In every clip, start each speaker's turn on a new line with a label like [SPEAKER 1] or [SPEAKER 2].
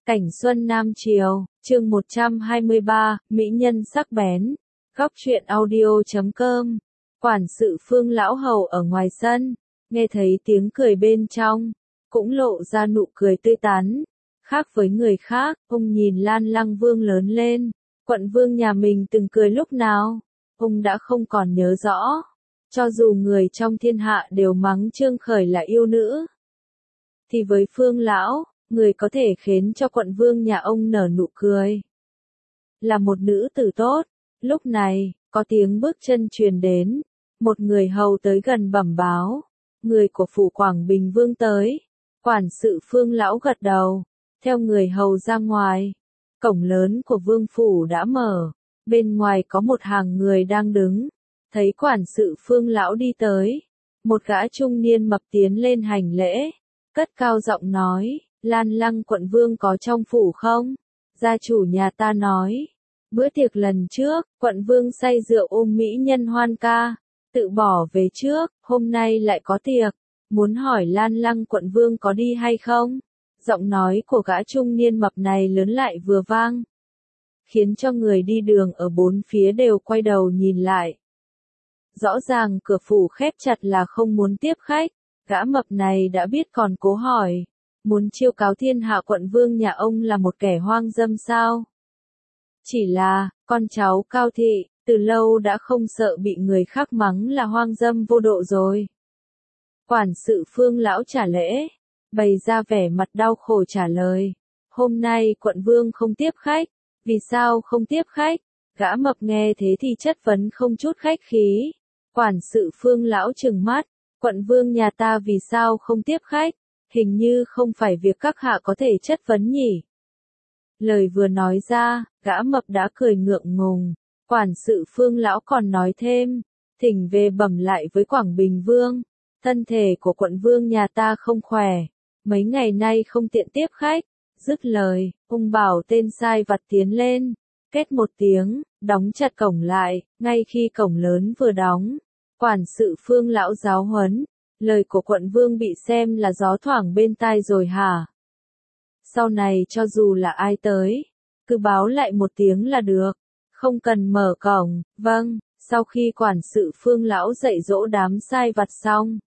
[SPEAKER 1] Cảnh Xuân Nam Triều, chương 123, Mỹ nhân sắc bén. Góc truyện audio.com. Quản sự Phương lão hầu ở ngoài sân, nghe thấy tiếng cười bên trong, cũng lộ ra nụ cười tươi tắn. Khác với người khác, ông nhìn Lan Lăng Vương lớn lên, quận vương nhà mình từng cười lúc nào, ông đã không còn nhớ rõ. Cho dù người trong thiên hạ đều mắng Trương Khởi là yêu nữ, thì với Phương lão, người có thể khiến cho quận vương nhà ông nở nụ cười là một nữ tử tốt. Lúc này, có tiếng bước chân truyền đến, một người hầu tới gần bẩm báo, người của phủ Quảng Bình Vương tới. Quản sự Phương lão gật đầu, theo người hầu ra ngoài. Cổng lớn của vương phủ đã mở, bên ngoài có một hàng người đang đứng. Thấy quản sự Phương lão đi tới, một gã trung niên mập tiến lên hành lễ, cất cao giọng nói: Lan Lăng quận vương có trong phủ không? Gia chủ nhà ta nói, bữa tiệc lần trước, quận vương say rượu ôm mỹ nhân hoan ca, tự bỏ về trước, hôm nay lại có tiệc, muốn hỏi Lan Lăng quận vương có đi hay không? Giọng nói của gã trung niên mập này lớn lại vừa vang, khiến cho người đi đường ở bốn phía đều quay đầu nhìn lại. Rõ ràng cửa phủ khép chặt là không muốn tiếp khách, gã mập này đã biết còn cố hỏi, muốn chiêu cáo thiên hạ quận vương nhà ông là một kẻ hoang dâm sao? Chỉ là, con cháu Cao thị, từ lâu đã không sợ bị người khác mắng là hoang dâm vô độ rồi. Quản sự Phương lão trả lễ, bày ra vẻ mặt đau khổ trả lời, hôm nay quận vương không tiếp khách. Vì sao không tiếp khách? Gã mập nghe thế thì chất vấn không chút khách khí. Quản sự Phương lão trừng mắt, quận vương nhà ta vì sao không tiếp khách? Hình như không phải việc các hạ có thể chất vấn nhỉ. Lời vừa nói ra, gã mập đã cười ngượng ngùng. Quản sự Phương lão còn nói thêm, thỉnh về bẩm lại với Quảng Bình Vương, thân thể của quận vương nhà ta không khỏe, mấy ngày nay không tiện tiếp khách. Dứt lời, ông bảo tên sai vặt tiến lên, kết một tiếng, đóng chặt cổng lại. Ngay khi cổng lớn vừa đóng, quản sự Phương lão giáo huấn, lời của quận vương bị xem là gió thoảng bên tai rồi hả? Sau này cho dù là ai tới, cứ báo lại một tiếng là được, không cần mở cổng. Vâng. Sau khi quản sự Phương lão dạy dỗ đám sai vặt xong,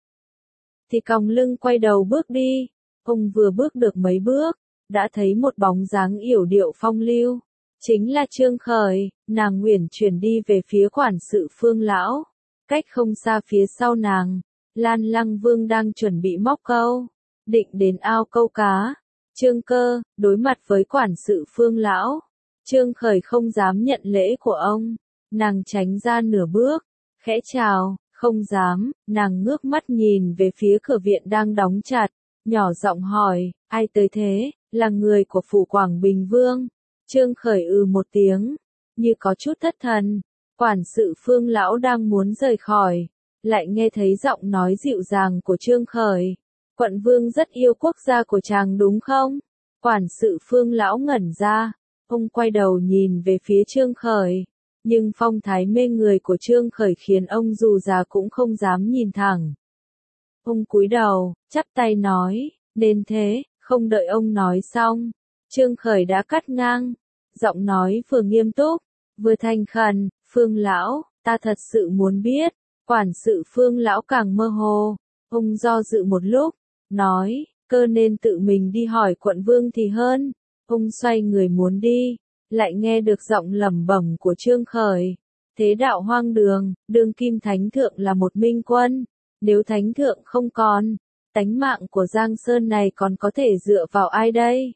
[SPEAKER 1] thì còng lưng quay đầu bước đi. Ông vừa bước được mấy bước, đã thấy một bóng dáng yểu điệu phong lưu, chính là Trương Khởi. Nàng uyển chuyển đi về phía quản sự Phương lão, cách không xa phía sau nàng, Lan Lăng Vương đang chuẩn bị móc câu, định đến ao câu cá. Trương Cơ, đối mặt với quản sự Phương lão, Trương Khởi không dám nhận lễ của ông, nàng tránh ra nửa bước, khẽ chào. Không dám. Nàng ngước mắt nhìn về phía cửa viện đang đóng chặt, nhỏ giọng hỏi, ai tới thế? Là người của phủ Quảng Bình Vương. Trương Khởi một tiếng, như có chút thất thần. Quản sự Phương lão đang muốn rời khỏi, lại nghe thấy giọng nói dịu dàng của Trương Khởi. Quận vương rất yêu quốc gia của chàng đúng không? Quản sự Phương lão ngẩn ra, ông quay đầu nhìn về phía Trương Khởi, nhưng phong thái mê người của Trương Khởi khiến ông dù già cũng không dám nhìn thẳng. Ông cúi đầu, chắp tay nói, nên thế. Không đợi ông nói xong, Trương Khởi đã cắt ngang, giọng nói vừa nghiêm túc, vừa thành khẩn, Phương lão, ta thật sự muốn biết. Quản sự Phương lão càng mơ hồ, ông do dự một lúc, nói, cơ nên tự mình đi hỏi quận vương thì hơn. Ông xoay người muốn đi, lại nghe được giọng lẩm bẩm của Trương Khởi, thế đạo hoang đường, đương kim thánh thượng là một minh quân, nếu thánh thượng không còn, tánh mạng của Giang Sơn này còn có thể dựa vào ai đây?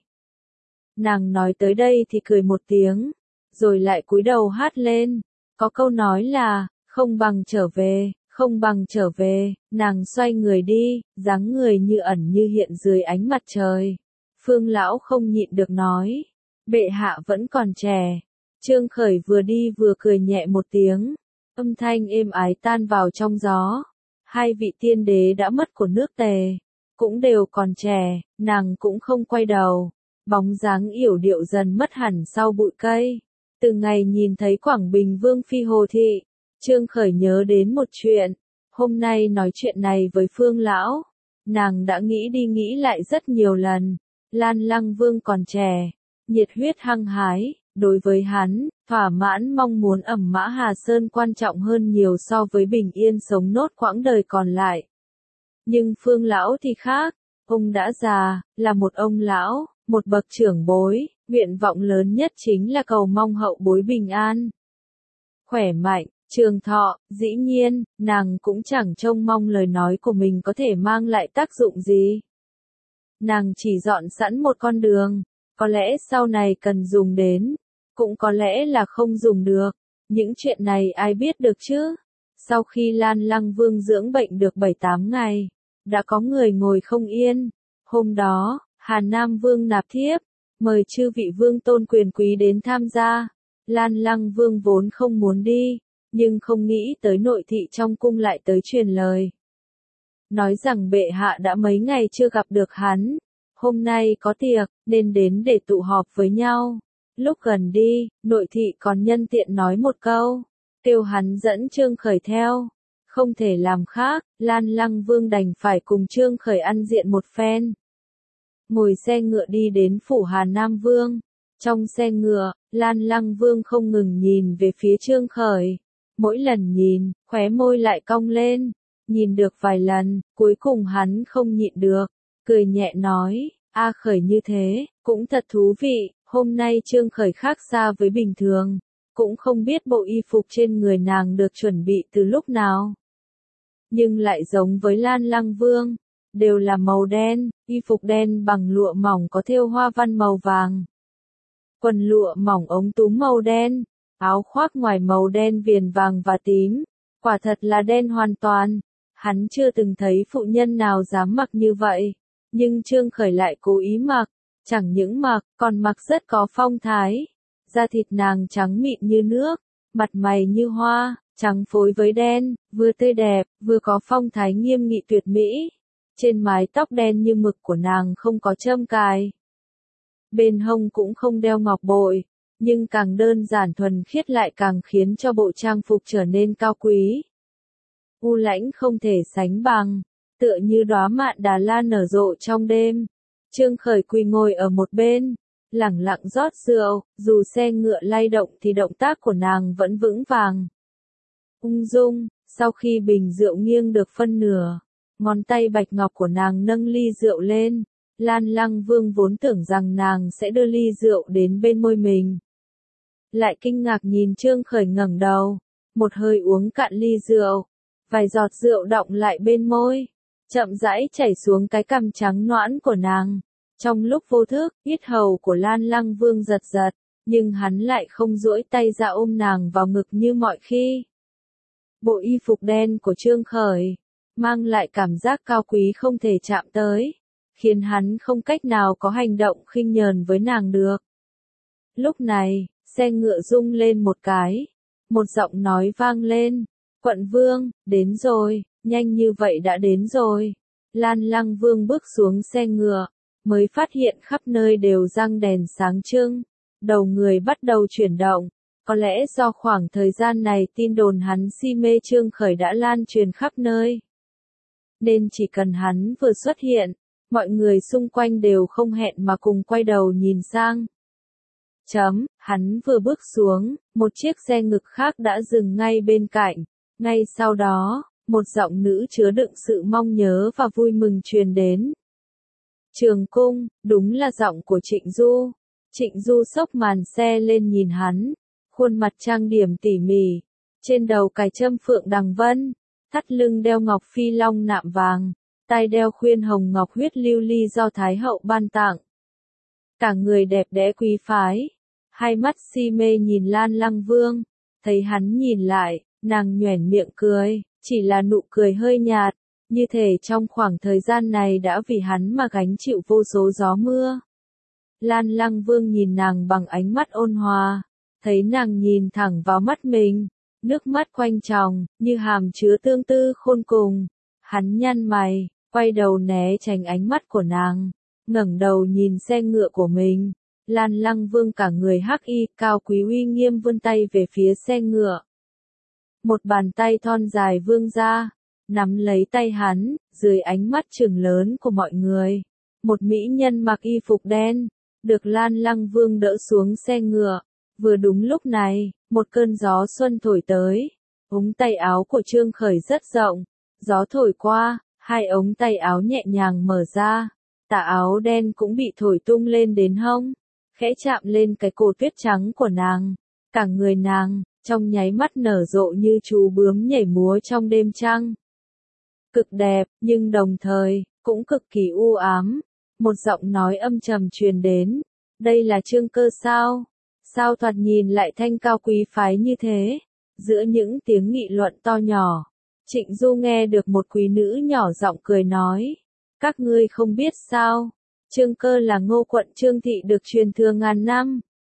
[SPEAKER 1] Nàng nói tới đây thì cười một tiếng, rồi lại cúi đầu hát lên. Có câu nói là, không bằng trở về, không bằng trở về. Nàng xoay người đi, dáng người như ẩn như hiện dưới ánh mặt trời. Phương lão không nhịn được nói, bệ hạ vẫn còn trẻ. Trương Khởi vừa đi vừa cười nhẹ một tiếng, âm thanh êm ái tan vào trong gió. Hai vị tiên đế đã mất của nước Tề, cũng đều còn trẻ, nàng cũng không quay đầu. Bóng dáng yểu điệu dần mất hẳn sau bụi cây. Từ ngày nhìn thấy Quảng Bình Vương phi Hồ thị, Trương Khởi nhớ đến một chuyện. Hôm nay nói chuyện này với Phương lão, nàng đã nghĩ đi nghĩ lại rất nhiều lần. Lan Lăng Vương còn trẻ, nhiệt huyết hăng hái, đối với hắn, thỏa mãn mong muốn ẩm mã Hà Sơn quan trọng hơn nhiều so với bình yên sống nốt quãng đời còn lại. Nhưng Phương lão thì khác, ông đã già, là một ông lão, một bậc trưởng bối, nguyện vọng lớn nhất chính là cầu mong hậu bối bình an, khỏe mạnh, trường thọ. Dĩ nhiên, nàng cũng chẳng trông mong lời nói của mình có thể mang lại tác dụng gì. Nàng chỉ dọn sẵn một con đường, có lẽ sau này cần dùng đến, cũng có lẽ là không dùng được. Những chuyện này ai biết được chứ? Sau khi Lan Lăng Vương dưỡng bệnh được 7-8 ngày, đã có người ngồi không yên. Hôm đó, Hà Nam Vương nạp thiếp, mời chư vị vương tôn quyền quý đến tham gia. Lan Lăng Vương vốn không muốn đi, nhưng không nghĩ tới nội thị trong cung lại tới truyền lời. Nói rằng bệ hạ đã mấy ngày chưa gặp được hắn, hôm nay có tiệc, nên đến để tụ họp với nhau. Lúc gần đi, nội thị còn nhân tiện nói một câu, kêu hắn dẫn Trương Khởi theo. Không thể làm khác, Lan Lăng Vương đành phải cùng Trương Khởi ăn diện một phen. Ngồi xe ngựa đi đến phủ Hà Nam Vương. Trong xe ngựa, Lan Lăng Vương không ngừng nhìn về phía Trương Khởi. Mỗi lần nhìn, khóe môi lại cong lên. Nhìn được vài lần, cuối cùng hắn không nhịn được. Cười nhẹ nói, A Khởi như thế, cũng thật thú vị. Hôm nay Trương Khởi khác xa với bình thường. Cũng không biết bộ y phục trên người nàng được chuẩn bị từ lúc nào. Nhưng lại giống với Lan Lăng Vương. Đều là màu đen, y phục đen bằng lụa mỏng có thêu hoa văn màu vàng. Quần lụa mỏng ống túm màu đen, áo khoác ngoài màu đen viền vàng và tím, quả thật là đen hoàn toàn. Hắn chưa từng thấy phụ nhân nào dám mặc như vậy, nhưng Trương Khởi lại cố ý mặc, chẳng những mặc, còn mặc rất có phong thái. Da thịt nàng trắng mịn như nước, mặt mày như hoa, trắng phối với đen, vừa tươi đẹp, vừa có phong thái nghiêm nghị tuyệt mỹ. Trên mái tóc đen như mực của nàng không có châm cài. Bên hông cũng không đeo ngọc bội, nhưng càng đơn giản thuần khiết lại càng khiến cho bộ trang phục trở nên cao quý. U lãnh không thể sánh bằng, tựa như đóa mạn Đà La nở rộ trong đêm. Trương Khởi quỳ ngồi ở một bên, lẳng lặng rót rượu, dù xe ngựa lay động thì động tác của nàng vẫn vững vàng. Ung dung, sau khi bình rượu nghiêng được phân nửa, ngón tay bạch ngọc của nàng nâng ly rượu lên. Lan Lăng Vương vốn tưởng rằng nàng sẽ đưa ly rượu đến bên môi mình. Lại kinh ngạc nhìn Trương Khởi ngẩng đầu, một hơi uống cạn ly rượu, vài giọt rượu đọng lại bên môi, chậm rãi chảy xuống cái cằm trắng nõn của nàng. Trong lúc vô thức, yết hầu của Lan Lăng Vương giật giật, nhưng hắn lại không duỗi tay ra ôm nàng vào ngực như mọi khi. Bộ y phục đen của Trương Khởi mang lại cảm giác cao quý không thể chạm tới, khiến hắn không cách nào có hành động khinh nhờn với nàng được. Lúc này, xe ngựa rung lên một cái, một giọng nói vang lên, Quận Vương, đến rồi, nhanh như vậy đã đến rồi. Lan Lăng Vương bước xuống xe ngựa, mới phát hiện khắp nơi đều răng đèn sáng trưng, đầu người bắt đầu chuyển động. Có lẽ do khoảng thời gian này tin đồn hắn si mê Trương Khởi đã lan truyền khắp nơi. Nên chỉ cần hắn vừa xuất hiện, mọi người xung quanh đều không hẹn mà cùng quay đầu nhìn sang. Hắn vừa bước xuống, một chiếc xe ngực khác đã dừng ngay bên cạnh. Ngay sau đó, một giọng nữ chứa đựng sự mong nhớ và vui mừng truyền đến. Trường cung, đúng là giọng của Trịnh Du. Trịnh Du xốc màn xe lên nhìn hắn, khuôn mặt trang điểm tỉ mỉ, trên đầu cài trâm phượng đằng vân, thắt lưng đeo ngọc phi long nạm vàng, tai đeo khuyên hồng ngọc huyết lưu ly do Thái hậu ban tặng. Cả người đẹp đẽ quý phái, hai mắt si mê nhìn Lan Lăng Vương, thấy hắn nhìn lại, nàng nhoẻn miệng cười, chỉ là nụ cười hơi nhạt, như thể trong khoảng thời gian này đã vì hắn mà gánh chịu vô số gió mưa. Lan Lăng Vương nhìn nàng bằng ánh mắt ôn hòa, thấy nàng nhìn thẳng vào mắt mình, nước mắt quanh tròng, như hàm chứa tương tư khôn cùng. Hắn nhăn mày, quay đầu né tránh ánh mắt của nàng, ngẩng đầu nhìn xe ngựa của mình. Lan Lăng Vương cả người hắc y, cao quý uy nghiêm vươn tay về phía xe ngựa. Một bàn tay thon dài vươn ra, nắm lấy tay hắn, dưới ánh mắt trừng lớn của mọi người. Một mỹ nhân mặc y phục đen, được Lan Lăng Vương đỡ xuống xe ngựa. Vừa đúng lúc này, một cơn gió xuân thổi tới. Ống tay áo của Trương Khởi rất rộng. Gió thổi qua, hai ống tay áo nhẹ nhàng mở ra. Tà áo đen cũng bị thổi tung lên đến hông, khẽ chạm lên cái cổ tuyết trắng của nàng. Cả người nàng, trong nháy mắt nở rộ như chú bướm nhảy múa trong đêm trăng. Cực đẹp, nhưng đồng thời, cũng cực kỳ u ám. Một giọng nói âm trầm truyền đến. Đây là Trương Cơ sao? Sao thoạt nhìn lại thanh cao quý phái như thế? Giữa những tiếng nghị luận to nhỏ, Trịnh Du nghe được một quý nữ nhỏ giọng cười nói. Các ngươi không biết sao? Trương Cơ là Ngô quận Trương thị được truyền thừa ngàn năm.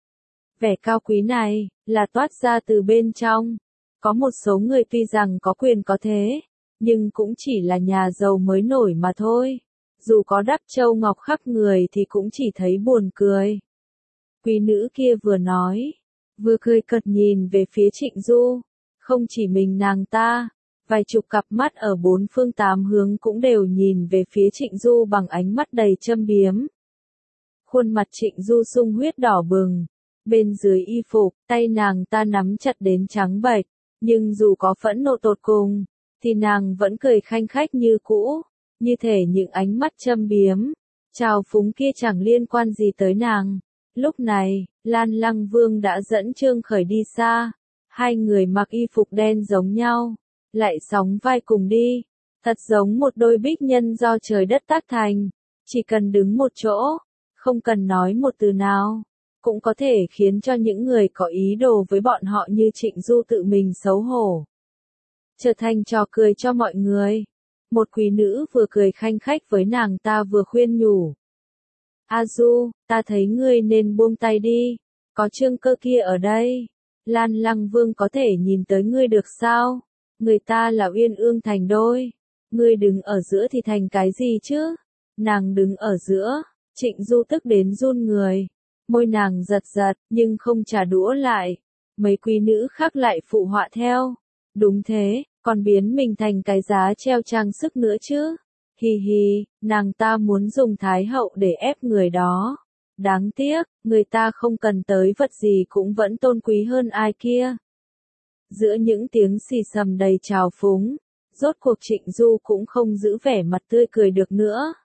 [SPEAKER 1] Vẻ cao quý này, là toát ra từ bên trong. Có một số người tuy rằng có quyền có thế, nhưng cũng chỉ là nhà giàu mới nổi mà thôi. Dù có đắp châu ngọc khắp người thì cũng chỉ thấy buồn cười. Quý nữ kia vừa nói, vừa cười cợt nhìn về phía Trịnh Du. Không chỉ mình nàng ta, vài chục cặp mắt ở bốn phương tám hướng cũng đều nhìn về phía Trịnh Du bằng ánh mắt đầy châm biếm. Khuôn mặt Trịnh Du sung huyết đỏ bừng. Bên dưới y phục, tay nàng ta nắm chặt đến trắng bệch. Nhưng dù có phẫn nộ tột cùng, thì nàng vẫn cười khanh khách như cũ. Như thể những ánh mắt châm biếm, trào phúng kia chẳng liên quan gì tới nàng. Lúc này, Lan Lăng Vương đã dẫn Trương Khởi đi xa. Hai người mặc y phục đen giống nhau, lại sóng vai cùng đi. Thật giống một đôi bích nhân do trời đất tác thành. Chỉ cần đứng một chỗ, không cần nói một từ nào, cũng có thể khiến cho những người có ý đồ với bọn họ như Trịnh Du tự mình xấu hổ. Trở thành trò cười cho mọi người. Một quý nữ vừa cười khanh khách với nàng ta vừa khuyên nhủ. A Du, ta thấy ngươi nên buông tay đi. Có Trương Cơ kia ở đây. Lan Lăng Vương có thể nhìn tới ngươi được sao? Người ta là uyên ương thành đôi. Ngươi đứng ở giữa thì thành cái gì chứ? Nàng đứng ở giữa. Trịnh Du tức đến run người. Môi nàng giật giật, nhưng không trả đũa lại. Mấy quý nữ khác lại phụ họa theo. Đúng thế, còn biến mình thành cái giá treo trang sức nữa chứ. Hi hi, nàng ta muốn dùng thái hậu để ép người đó. Đáng tiếc, người ta không cần tới vật gì cũng vẫn tôn quý hơn ai kia. Giữa những tiếng xì xầm đầy trào phúng, rốt cuộc Trịnh Du cũng không giữ vẻ mặt tươi cười được nữa.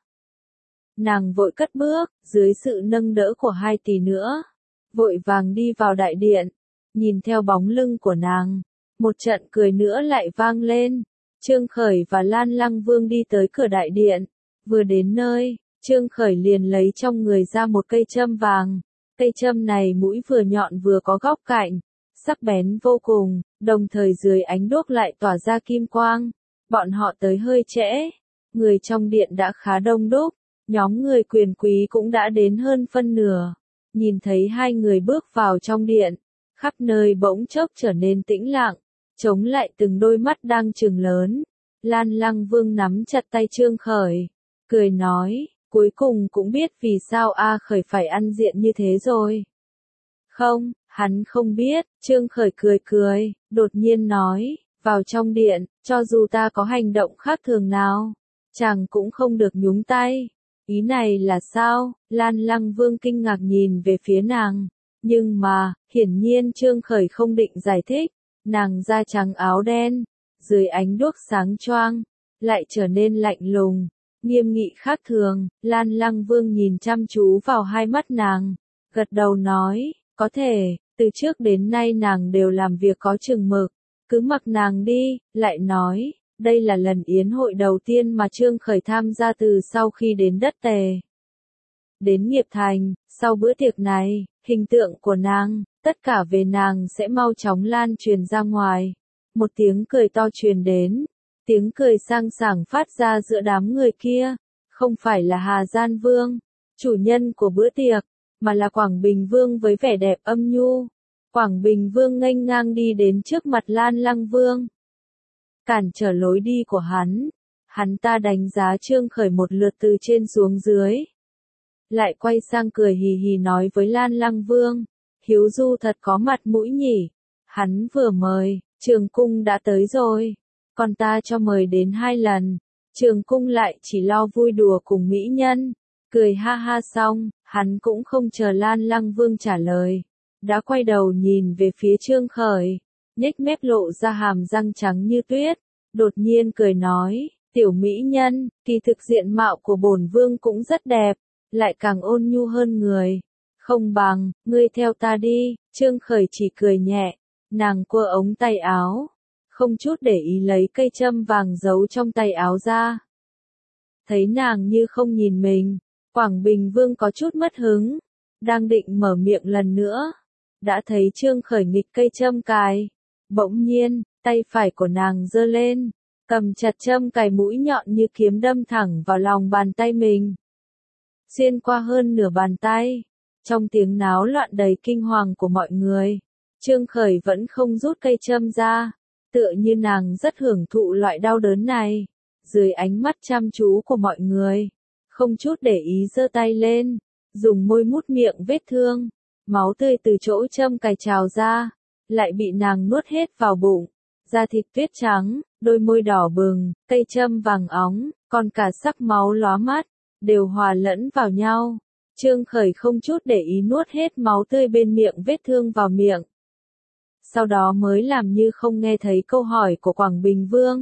[SPEAKER 1] Nàng vội cất bước, dưới sự nâng đỡ của hai tỷ nữa. Vội vàng đi vào đại điện, nhìn theo bóng lưng của nàng. Một trận cười nữa lại vang lên. Trương Khởi và Lan Lăng Vương đi tới cửa đại điện. Vừa đến nơi, Trương Khởi liền lấy trong người ra một cây châm vàng. Cây châm này mũi vừa nhọn vừa có góc cạnh, sắc bén vô cùng, đồng thời dưới ánh đuốc lại tỏa ra kim quang. Bọn họ tới hơi trễ. Người trong điện đã khá đông đúc. Nhóm người quyền quý cũng đã đến hơn phân nửa. Nhìn thấy hai người bước vào trong điện, khắp nơi bỗng chốc trở nên tĩnh lặng, chống lại từng đôi mắt đang trừng lớn. Lan Lăng Vương nắm chặt tay Trương Khởi, cười nói, cuối cùng cũng biết vì sao A Khởi phải ăn diện như thế rồi. Không, hắn không biết. Trương Khởi cười cười, đột nhiên nói, vào trong điện, cho dù ta có hành động khác thường nào, chàng cũng không được nhúng tay. Ý này là sao? Lan Lăng Vương kinh ngạc nhìn về phía nàng. Nhưng mà, hiển nhiên Trương Khởi không định giải thích. Nàng da trắng áo đen, dưới ánh đuốc sáng choang, lại trở nên lạnh lùng, nghiêm nghị khác thường. Lan Lăng Vương nhìn chăm chú vào hai mắt nàng, gật đầu nói, có thể, từ trước đến nay nàng đều làm việc có chừng mực, cứ mặc nàng đi. Lại nói, đây là lần yến hội đầu tiên mà Trương Khởi tham gia từ sau khi đến đất Tề. Đến Nghiệp Thành, sau bữa tiệc này, hình tượng của nàng, tất cả về nàng sẽ mau chóng lan truyền ra ngoài. Một tiếng cười to truyền đến, tiếng cười sang sảng phát ra giữa đám người kia, không phải là Hà Gian Vương, chủ nhân của bữa tiệc, mà là Quảng Bình Vương với vẻ đẹp âm nhu. Quảng Bình Vương nghênh ngang đi đến trước mặt Lan Lăng Vương, cản trở lối đi của hắn. Hắn ta đánh giá Trương Khởi một lượt từ trên xuống dưới, lại quay sang cười hì hì nói với Lan Lăng Vương, Hiếu Du thật có mặt mũi nhỉ. Hắn vừa mời, Trường Cung đã tới rồi, còn ta cho mời đến 2 lần. Trường Cung lại chỉ lo vui đùa cùng mỹ nhân, Cười ha ha xong, hắn cũng không chờ Lan Lăng Vương trả lời. Đã quay đầu nhìn về phía Trương Khởi, nhếch mép lộ ra hàm răng trắng như tuyết, đột nhiên cười nói, tiểu mỹ nhân, kỳ thực diện mạo của bổn vương cũng rất đẹp, lại càng ôn nhu hơn người. Không bằng, ngươi theo ta đi, Trương Khởi chỉ cười nhẹ, nàng quơ ống tay áo, không chút để ý lấy cây châm vàng giấu trong tay áo ra. Thấy nàng như không nhìn mình, Quảng Bình Vương có chút mất hứng, đang định mở miệng lần nữa, đã thấy Trương Khởi nghịch cây châm cài. Bỗng nhiên, tay phải của nàng giơ lên, cầm chặt châm cài mũi nhọn như kiếm đâm thẳng vào lòng bàn tay mình. Xuyên qua hơn nửa bàn tay, trong tiếng náo loạn đầy kinh hoàng của mọi người, Trương Khởi vẫn không rút cây châm ra, tựa như nàng rất hưởng thụ loại đau đớn này. Dưới ánh mắt chăm chú của mọi người, không chút để ý giơ tay lên, dùng môi mút miệng vết thương, máu tươi từ chỗ châm cài trào ra, lại bị nàng nuốt hết vào bụng. Da thịt tuyết trắng, đôi môi đỏ bừng, cây châm vàng óng, còn cả sắc máu lóa mắt, đều hòa lẫn vào nhau. Trương Khởi không chút để ý nuốt hết máu tươi bên miệng vết thương vào miệng. Sau đó mới làm như không nghe thấy câu hỏi của Quảng Bình Vương.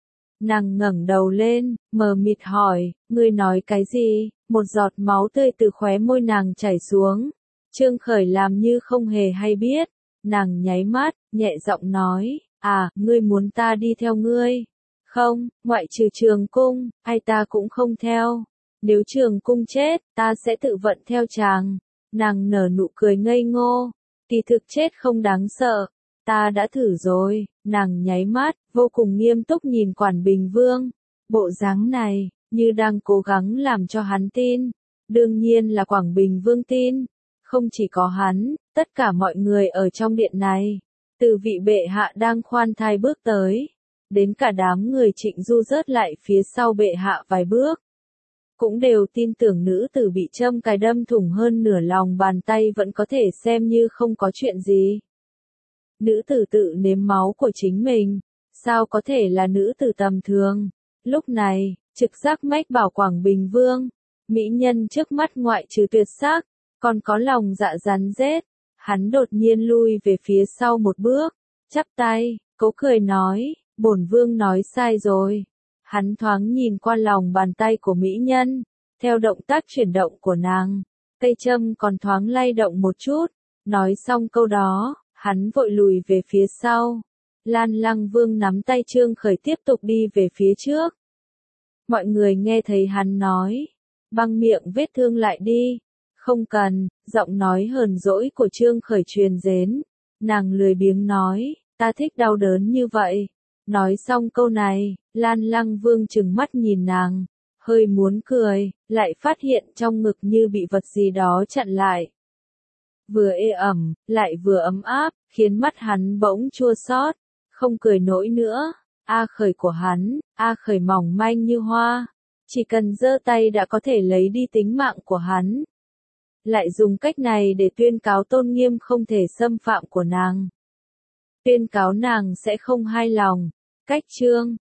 [SPEAKER 1] Nàng ngẩng đầu lên, mờ mịt hỏi, ngươi nói cái gì? Một giọt máu tươi từ khóe môi nàng chảy xuống. Trương Khởi làm như không hề hay biết. Nàng nháy mắt, nhẹ giọng nói, ngươi muốn ta đi theo ngươi? Không, ngoại trừ Trường Cung, ai ta cũng không theo. Nếu Trường Cung chết, ta sẽ tự vận theo chàng. Nàng nở nụ cười ngây ngô. Kỳ thực chết không đáng sợ. Ta đã thử rồi. Nàng nháy mắt, vô cùng nghiêm túc nhìn Quảng Bình Vương. Bộ dáng này, như đang cố gắng làm cho hắn tin. Đương nhiên là Quảng Bình Vương tin. Không chỉ có hắn, tất cả mọi người ở trong điện này, từ vị bệ hạ đang khoan thai bước tới, đến cả đám người Trịnh Du rớt lại phía sau bệ hạ vài bước, cũng đều tin tưởng nữ tử bị châm cài đâm thủng hơn nửa lòng bàn tay vẫn có thể xem như không có chuyện gì. Nữ tử tự nếm máu của chính mình, sao có thể là nữ tử tầm thường? Lúc này, trực giác mách bảo Quảng Bình Vương, mỹ nhân trước mắt ngoại trừ tuyệt sắc, còn có lòng dạ rắn rết. Hắn đột nhiên lui về phía sau một bước, chắp tay, cố cười nói, bổn vương nói sai rồi. Hắn thoáng nhìn qua lòng bàn tay của mỹ nhân, theo động tác chuyển động của nàng, cây châm còn thoáng lay động một chút. Nói xong câu đó, hắn vội lùi về phía sau. Lan Lăng Vương nắm tay Trương Khởi tiếp tục đi về phía trước. Mọi người nghe thấy hắn nói, băng miệng vết thương lại đi. Không cần, giọng nói hờn dỗi của Trương Khởi truyền đến. Nàng lười biếng nói, ta thích đau đớn như vậy. Nói xong câu này, Lan Lăng Vương trừng mắt nhìn nàng, hơi muốn cười, lại phát hiện trong ngực như bị vật gì đó chặn lại. Vừa ê ẩm, lại vừa ấm áp, khiến mắt hắn bỗng chua xót, không cười nổi nữa. A Khởi của hắn, A Khởi mỏng manh như hoa, chỉ cần giơ tay đã có thể lấy đi tính mạng của hắn. Lại dùng cách này để tuyên cáo tôn nghiêm không thể xâm phạm của nàng. Tuyên cáo nàng sẽ không hài lòng. Cách chương